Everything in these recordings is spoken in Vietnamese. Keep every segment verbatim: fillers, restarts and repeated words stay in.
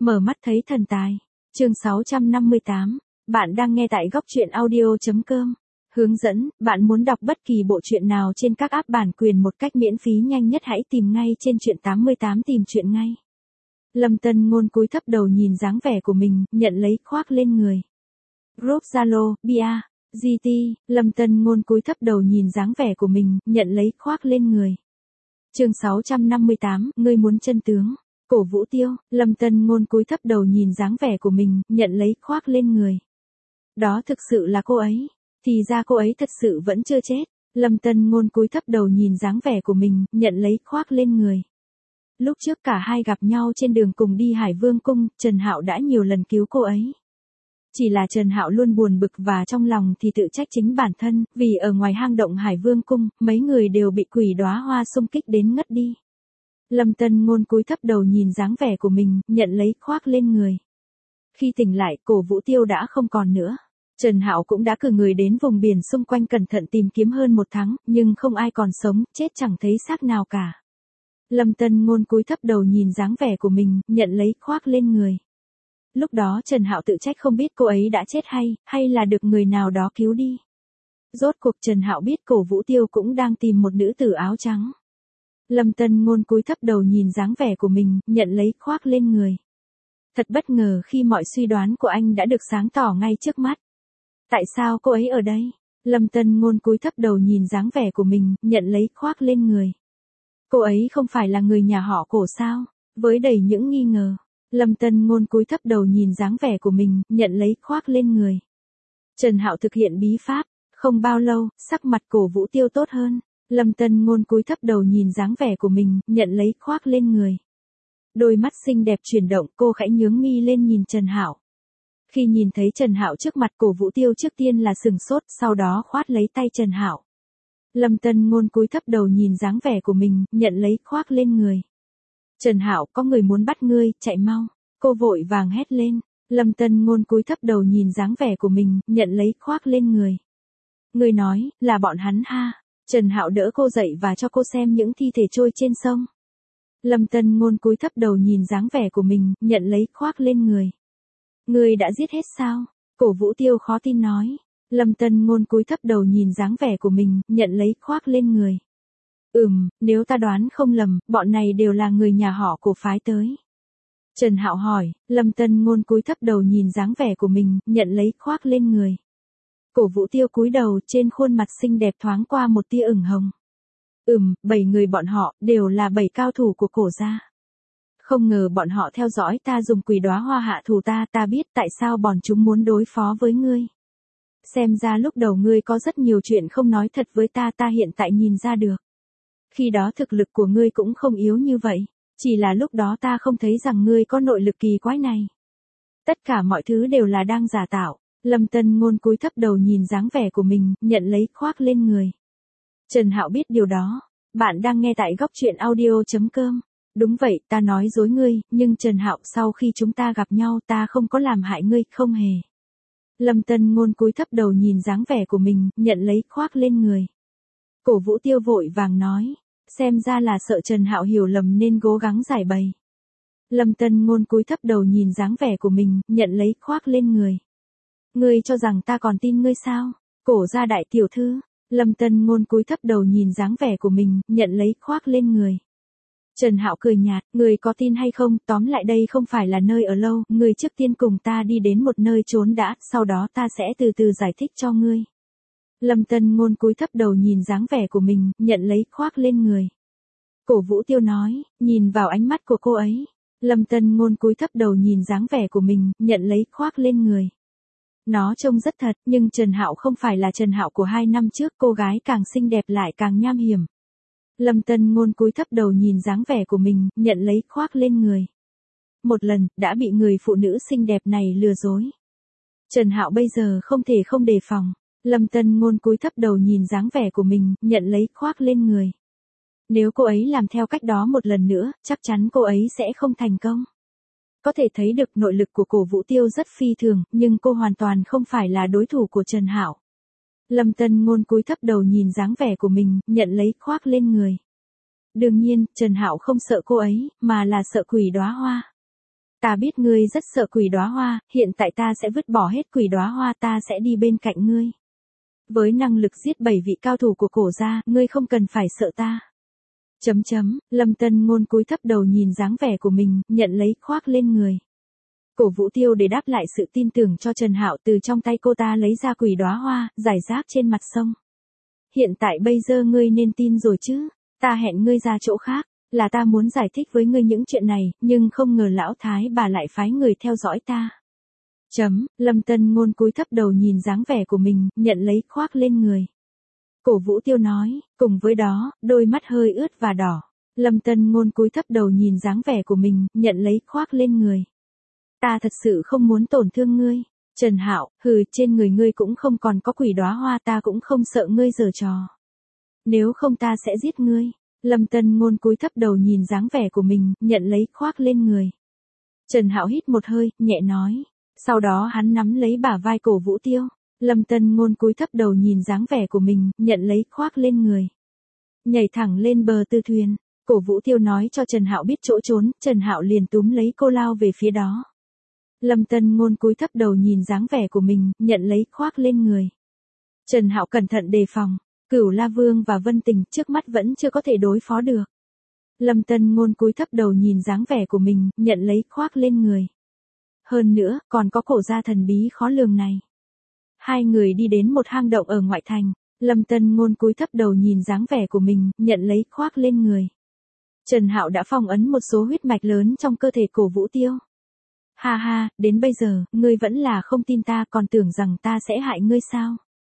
Mở mắt thấy thần tài. Chương sáu trăm năm mươi tám. Bạn đang nghe tại góc truyện audio chấm com. Hướng dẫn, bạn muốn đọc bất kỳ bộ truyện nào trên các app bản quyền một cách miễn phí nhanh nhất hãy tìm ngay trên truyện tám mươi tám tìm truyện ngay. Lâm Tân Ngôn cúi thấp đầu nhìn dáng vẻ của mình, nhận lấy khoác lên người. Group Zalo, bia, giê tê, Lâm Tân Ngôn cúi thấp đầu nhìn dáng vẻ của mình, nhận lấy khoác lên người. Chương sáu trăm năm mươi tám, ngươi muốn chân tướng. Cổ Vũ Tiêu, Lâm Tân Ngôn cúi thấp đầu nhìn dáng vẻ của mình, nhận lấy khoác lên người. Đó thực sự là cô ấy. Thì ra cô ấy thật sự vẫn chưa chết. Lâm Tân Ngôn cúi thấp đầu nhìn dáng vẻ của mình, nhận lấy khoác lên người. Lúc trước cả hai gặp nhau trên đường cùng đi Hải Vương cung, Trần Hạo đã nhiều lần cứu cô ấy. Chỉ là Trần Hạo luôn buồn bực và trong lòng thì tự trách chính bản thân, vì ở ngoài hang động Hải Vương cung, mấy người đều bị quỷ đóa hoa xung kích đến ngất đi. Lâm Tân Ngôn cúi thấp đầu nhìn dáng vẻ của mình, nhận lấy khoác lên người. Khi tỉnh lại, Cổ Vũ Tiêu đã không còn nữa. Trần Hạo cũng đã cử người đến vùng biển xung quanh cẩn thận tìm kiếm hơn một tháng, nhưng không ai còn sống, chết chẳng thấy xác nào cả. Lâm Tân Ngôn cúi thấp đầu nhìn dáng vẻ của mình, nhận lấy khoác lên người. Lúc đó Trần Hạo tự trách không biết cô ấy đã chết hay, hay là được người nào đó cứu đi. Rốt cuộc Trần Hạo biết Cổ Vũ Tiêu cũng đang tìm một nữ tử áo trắng. Lâm Tân Ngôn cúi thấp đầu nhìn dáng vẻ của mình, nhận lấy khoác lên người. Thật bất ngờ khi mọi suy đoán của anh đã được sáng tỏ ngay trước mắt. Tại sao cô ấy ở đây? Lâm Tân Ngôn cúi thấp đầu nhìn dáng vẻ của mình, nhận lấy khoác lên người. Cô ấy không phải là người nhà họ Cổ sao? Với đầy những nghi ngờ, Lâm Tân Ngôn cúi thấp đầu nhìn dáng vẻ của mình, nhận lấy khoác lên người. Trần Hạo thực hiện bí pháp, không bao lâu, sắc mặt Cổ Vũ Tiêu tốt hơn. Lâm Tân Ngôn cúi thấp đầu nhìn dáng vẻ của mình, nhận lấy khoác lên người. Đôi mắt xinh đẹp chuyển động, cô khẽ nhướng mi lên nhìn Trần Hạo. Khi nhìn thấy Trần Hạo trước mặt, Cổ Vũ Tiêu trước tiên là sừng sốt, sau đó khoát lấy tay Trần Hạo. Lâm Tân Ngôn cúi thấp đầu nhìn dáng vẻ của mình, nhận lấy khoác lên người. Trần Hạo, có người muốn bắt ngươi, chạy mau. Cô vội vàng hét lên. Lâm Tân Ngôn cúi thấp đầu nhìn dáng vẻ của mình, nhận lấy khoác lên người. Ngươi nói, là bọn hắn ha. Trần Hạo đỡ cô dậy và cho cô xem những thi thể trôi trên sông. Lâm Tân Ngôn cúi thấp đầu nhìn dáng vẻ của mình, nhận lấy khoác lên người. Ngươi đã giết hết sao? Cổ Vũ Tiêu khó tin nói. Lâm Tân Ngôn cúi thấp đầu nhìn dáng vẻ của mình, nhận lấy khoác lên người. Ừm, nếu ta đoán không lầm, bọn này đều là người nhà họ Cổ phái tới. Trần Hạo hỏi. Lâm Tân Ngôn cúi thấp đầu nhìn dáng vẻ của mình, nhận lấy khoác lên người. Cổ Vũ Tiêu cúi đầu, trên khuôn mặt xinh đẹp thoáng qua một tia ửng hồng. Ừm, bảy người bọn họ, đều là bảy cao thủ của Cổ gia. Không ngờ bọn họ theo dõi ta dùng quỷ đóa hoa hạ thủ ta, ta biết tại sao bọn chúng muốn đối phó với ngươi. Xem ra lúc đầu ngươi có rất nhiều chuyện không nói thật với ta, ta hiện tại nhìn ra được. Khi đó thực lực của ngươi cũng không yếu như vậy, chỉ là lúc đó ta không thấy rằng ngươi có nội lực kỳ quái này. Tất cả mọi thứ đều là đang giả tạo. Lâm Tân Ngôn cúi thấp đầu nhìn dáng vẻ của mình, nhận lấy khoác lên người. Trần Hạo biết điều đó. Bạn đang nghe tại góc truyện audio chấm com. Đúng vậy, ta nói dối ngươi, nhưng Trần Hạo, sau khi chúng ta gặp nhau ta không có làm hại ngươi, không hề. Lâm Tân Ngôn cúi thấp đầu nhìn dáng vẻ của mình, nhận lấy khoác lên người. Cổ Vũ Tiêu vội vàng nói. Xem ra là sợ Trần Hạo hiểu lầm nên cố gắng giải bày. Lâm Tân Ngôn cúi thấp đầu nhìn dáng vẻ của mình, nhận lấy khoác lên người. Ngươi cho rằng ta còn tin ngươi sao? Cổ gia đại tiểu thư. Lâm Tân Ngôn cúi thấp đầu nhìn dáng vẻ của mình, nhận lấy khoác lên người. Trần Hạo cười nhạt, ngươi có tin hay không, tóm lại đây không phải là nơi ở lâu, ngươi trước tiên cùng ta đi đến một nơi trốn đã, sau đó ta sẽ từ từ giải thích cho ngươi. Lâm Tân Ngôn cúi thấp đầu nhìn dáng vẻ của mình, nhận lấy khoác lên người. Cổ Vũ Tiêu nói, nhìn vào ánh mắt của cô ấy. Lâm Tân Ngôn cúi thấp đầu nhìn dáng vẻ của mình, nhận lấy khoác lên người. Nó trông rất thật, nhưng Trần Hạo không phải là Trần Hạo của hai năm trước, cô gái càng xinh đẹp lại càng nham hiểm. Lâm Tân Ngôn cúi thấp đầu nhìn dáng vẻ của mình, nhận lấy khoác lên người. Một lần, đã bị người phụ nữ xinh đẹp này lừa dối. Trần Hạo bây giờ không thể không đề phòng. Lâm Tân Ngôn cúi thấp đầu nhìn dáng vẻ của mình, nhận lấy khoác lên người. Nếu cô ấy làm theo cách đó một lần nữa, chắc chắn cô ấy sẽ không thành công. Có thể thấy được nội lực của Cổ Vũ Tiêu rất phi thường, nhưng cô hoàn toàn không phải là đối thủ của Trần Hạo. Lâm Tân Ngôn cúi thấp đầu nhìn dáng vẻ của mình, nhận lấy khoác lên người. Đương nhiên, Trần Hạo không sợ cô ấy, mà là sợ quỷ đóa hoa. Ta biết ngươi rất sợ quỷ đóa hoa, hiện tại ta sẽ vứt bỏ hết quỷ đóa hoa, ta sẽ đi bên cạnh ngươi. Với năng lực giết bảy vị cao thủ của cổ gia, ngươi không cần phải sợ ta. Chấm chấm, Lâm Tân Ngôn cúi thấp đầu nhìn dáng vẻ của mình, nhận lấy khoác lên người. Cổ Vũ Tiêu để đáp lại sự tin tưởng cho Trần Hạo, từ trong tay cô ta lấy ra quỷ đóa hoa, rải rác trên mặt sông. Hiện tại bây giờ ngươi nên tin rồi chứ, ta hẹn ngươi ra chỗ khác, là ta muốn giải thích với ngươi những chuyện này, nhưng không ngờ lão thái bà lại phái người theo dõi ta. Chấm, Lâm Tân Ngôn cúi thấp đầu nhìn dáng vẻ của mình, nhận lấy khoác lên người. Cổ Vũ Tiêu nói, cùng với đó, đôi mắt hơi ướt và đỏ. Lâm Tân Ngôn cúi thấp đầu nhìn dáng vẻ của mình, nhận lấy khoác lên người. Ta thật sự không muốn tổn thương ngươi. Trần Hạo, hừ, trên người ngươi cũng không còn có quỷ đóa hoa, ta cũng không sợ ngươi giở trò. Nếu không ta sẽ giết ngươi. Lâm Tân Ngôn cúi thấp đầu nhìn dáng vẻ của mình, nhận lấy khoác lên người. Trần Hạo hít một hơi, nhẹ nói. Sau đó hắn nắm lấy bả vai Cổ Vũ Tiêu. Lâm Tân Ngôn cúi thấp đầu nhìn dáng vẻ của mình, nhận lấy khoác lên người. Nhảy thẳng lên bờ tư thuyền. Cổ Vũ Tiêu nói cho Trần Hạo biết chỗ trốn, Trần Hạo liền túm lấy cô lao về phía đó. Lâm Tân Ngôn cúi thấp đầu nhìn dáng vẻ của mình, nhận lấy khoác lên người. Trần Hạo cẩn thận đề phòng, Cửu La Vương và Vân Tình trước mắt vẫn chưa có thể đối phó được. Lâm Tân Ngôn cúi thấp đầu nhìn dáng vẻ của mình, nhận lấy khoác lên người. Hơn nữa, còn có cổ gia thần bí khó lường này. Hai người đi đến một hang động ở ngoại thành, Lâm Tân Ngôn cúi thấp đầu nhìn dáng vẻ của mình, nhận lấy khoác lên người. Trần Hạo đã phong ấn một số huyết mạch lớn trong cơ thể Cổ Vũ Tiêu. Ha ha, đến bây giờ, ngươi vẫn là không tin ta, còn tưởng rằng ta sẽ hại ngươi sao?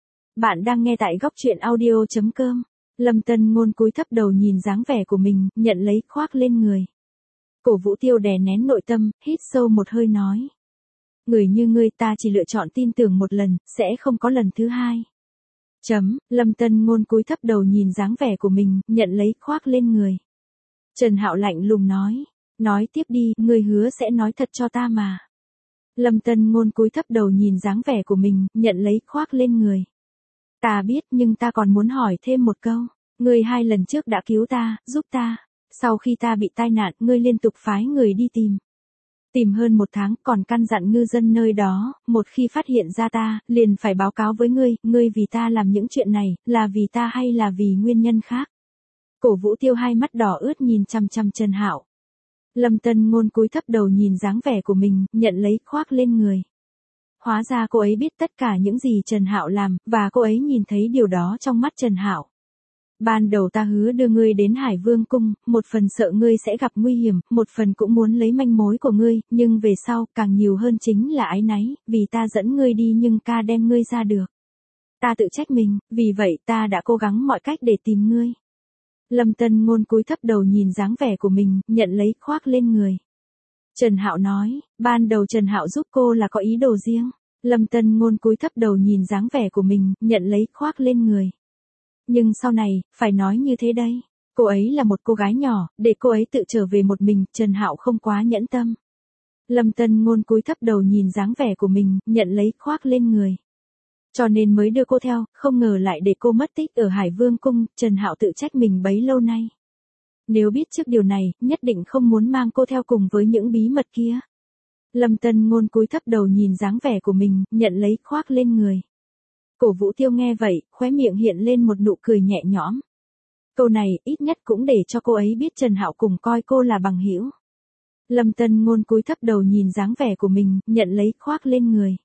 Bạn đang nghe tại góc truyện audio chấm com. Lâm Tân Ngôn cúi thấp đầu nhìn dáng vẻ của mình, nhận lấy khoác lên người. Cổ Vũ Tiêu đè nén nội tâm, hít sâu một hơi nói. Người như ngươi ta chỉ lựa chọn tin tưởng một lần, sẽ không có lần thứ hai. Chấm, Lâm Tân Ngôn cúi thấp đầu nhìn dáng vẻ của mình, nhận lấy khoác lên người. Trần Hạo lạnh lùng nói. Nói tiếp đi, ngươi hứa sẽ nói thật cho ta mà. Lâm Tân Ngôn cúi thấp đầu nhìn dáng vẻ của mình, nhận lấy khoác lên người. Ta biết, nhưng ta còn muốn hỏi thêm một câu. Ngươi hai lần trước đã cứu ta, giúp ta. Sau khi ta bị tai nạn, ngươi liên tục phái người đi tìm. Tìm hơn một tháng, còn căn dặn ngư dân nơi đó, một khi phát hiện ra ta, liền phải báo cáo với ngươi, ngươi vì ta làm những chuyện này, là vì ta hay là vì nguyên nhân khác. Cổ Vũ Tiêu hai mắt đỏ ướt nhìn chăm chăm Trần Hạo. Lâm Tân Ngôn cúi thấp đầu nhìn dáng vẻ của mình, nhận lấy khoác lên người. Hóa ra cô ấy biết tất cả những gì Trần Hạo làm, và cô ấy nhìn thấy điều đó trong mắt Trần Hạo. Ban đầu ta hứa đưa ngươi đến Hải Vương Cung, một phần sợ ngươi sẽ gặp nguy hiểm, một phần cũng muốn lấy manh mối của ngươi, nhưng về sau, càng nhiều hơn chính là áy náy, vì ta dẫn ngươi đi nhưng ca đem ngươi ra được. Ta tự trách mình, vì vậy ta đã cố gắng mọi cách để tìm ngươi. Lâm Tân Ngôn cúi thấp đầu nhìn dáng vẻ của mình, nhận lấy khoác lên người. Trần Hạo nói, ban đầu Trần Hạo giúp cô là có ý đồ riêng. Lâm Tân Ngôn cúi thấp đầu nhìn dáng vẻ của mình, nhận lấy khoác lên người. Nhưng sau này, phải nói như thế đây. Cô ấy là một cô gái nhỏ, để cô ấy tự trở về một mình, Trần Hạo không quá nhẫn tâm. Lâm Tân Ngôn cúi thấp đầu nhìn dáng vẻ của mình, nhận lấy khoác lên người. Cho nên mới đưa cô theo, không ngờ lại để cô mất tích ở Hải Vương Cung, Trần Hạo tự trách mình bấy lâu nay. Nếu biết trước điều này, nhất định không muốn mang cô theo cùng với những bí mật kia. Lâm Tân Ngôn cúi thấp đầu nhìn dáng vẻ của mình, nhận lấy khoác lên người. Cổ Vũ Tiêu nghe vậy, khóe miệng hiện lên một nụ cười nhẹ nhõm. Câu này, ít nhất cũng để cho cô ấy biết Trần Hạo cùng coi cô là bằng hữu. Lâm Tân Ngôn cúi thấp đầu nhìn dáng vẻ của mình, nhận lấy khoác lên người.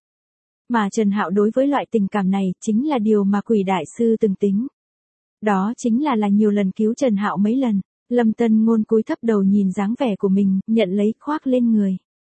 Mà Trần Hạo đối với loại tình cảm này, chính là điều mà Quỷ Đại Sư từng tính. Đó chính là là nhiều lần cứu Trần Hạo mấy lần. Lâm Tân Ngôn cúi thấp đầu nhìn dáng vẻ của mình, nhận lấy khoác lên người.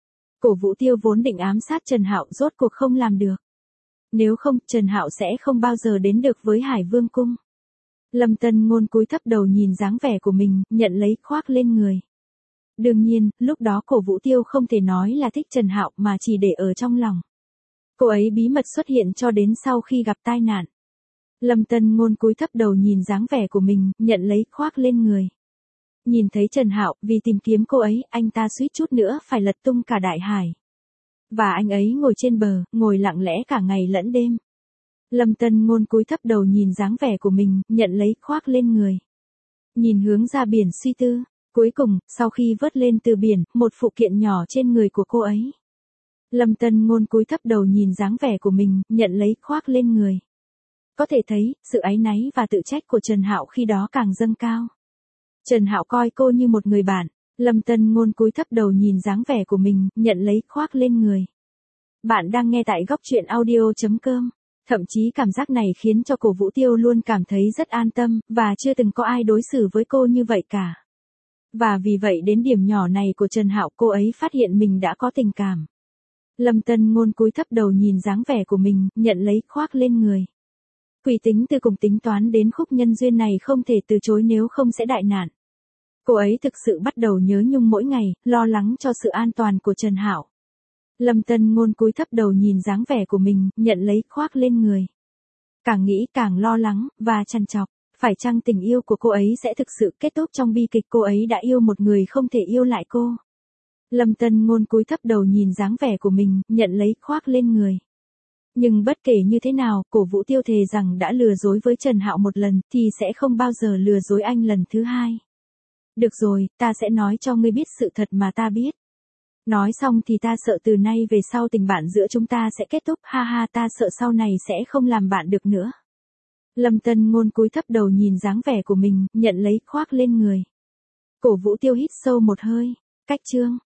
Cổ Vũ Tiêu vốn định ám sát Trần Hạo, rốt cuộc không làm được. Nếu không, Trần Hạo sẽ không bao giờ đến được với Hải Vương Cung. Lâm Tân Ngôn cúi thấp đầu nhìn dáng vẻ của mình, nhận lấy khoác lên người. Đương nhiên, lúc đó Cổ Vũ Tiêu không thể nói là thích Trần Hạo mà chỉ để ở trong lòng. Cô ấy bí mật xuất hiện cho đến sau khi gặp tai nạn. Lâm Tân Ngôn cúi thấp đầu nhìn dáng vẻ của mình, nhận lấy khoác lên người. Nhìn thấy Trần Hạo, vì tìm kiếm cô ấy, anh ta suýt chút nữa phải lật tung cả đại hải. Và anh ấy ngồi trên bờ, ngồi lặng lẽ cả ngày lẫn đêm. Lâm Tân Ngôn cúi thấp đầu nhìn dáng vẻ của mình, nhận lấy khoác lên người. Nhìn hướng ra biển suy tư, Cuối cùng, sau khi vớt lên từ biển, một phụ kiện nhỏ trên người của cô ấy. Lâm Tân Ngôn cúi thấp đầu nhìn dáng vẻ của mình, nhận lấy khoác lên người. Có thể thấy, sự áy náy và tự trách của Trần Hạo khi đó càng dâng cao. Trần Hạo coi cô như một người bạn. Lâm Tân Ngôn cúi thấp đầu nhìn dáng vẻ của mình, nhận lấy khoác lên người. Bạn đang nghe tại góc truyện audio chấm com. Thậm chí cảm giác này khiến cho Cổ Vũ Tiêu luôn cảm thấy rất an tâm, và chưa từng có ai đối xử với cô như vậy cả. Và vì vậy đến điểm nhỏ này của Trần Hạo, cô ấy phát hiện mình đã có tình cảm. Lâm Tân Ngôn cúi thấp đầu nhìn dáng vẻ của mình, nhận lấy khoác lên người. Quỷ tính từ cùng tính toán đến khúc nhân duyên này không thể từ chối, nếu không sẽ đại nạn. Cô ấy thực sự bắt đầu nhớ nhung mỗi ngày, lo lắng cho sự an toàn của Trần Hạo. Lâm Tân Ngôn cúi thấp đầu nhìn dáng vẻ của mình, nhận lấy khoác lên người. Càng nghĩ càng lo lắng, và trằn trọc, phải chăng tình yêu của cô ấy sẽ thực sự kết thúc trong bi kịch cô ấy đã yêu một người không thể yêu lại cô. Lâm Tân Ngôn cúi thấp đầu nhìn dáng vẻ của mình, nhận lấy khoác lên người. Nhưng bất kể như thế nào, Cổ Vũ Tiêu thề rằng đã lừa dối với Trần Hạo một lần, thì sẽ không bao giờ lừa dối anh lần thứ hai. Được rồi, ta sẽ nói cho ngươi biết sự thật mà ta biết. Nói xong thì ta sợ từ nay về sau tình bạn giữa chúng ta sẽ kết thúc, ha ha, ta sợ sau này sẽ không làm bạn được nữa. Lâm Tân Ngôn cúi thấp đầu nhìn dáng vẻ của mình, nhận lấy khoác lên người. Cổ Vũ Tiêu hít sâu một hơi. Cách chương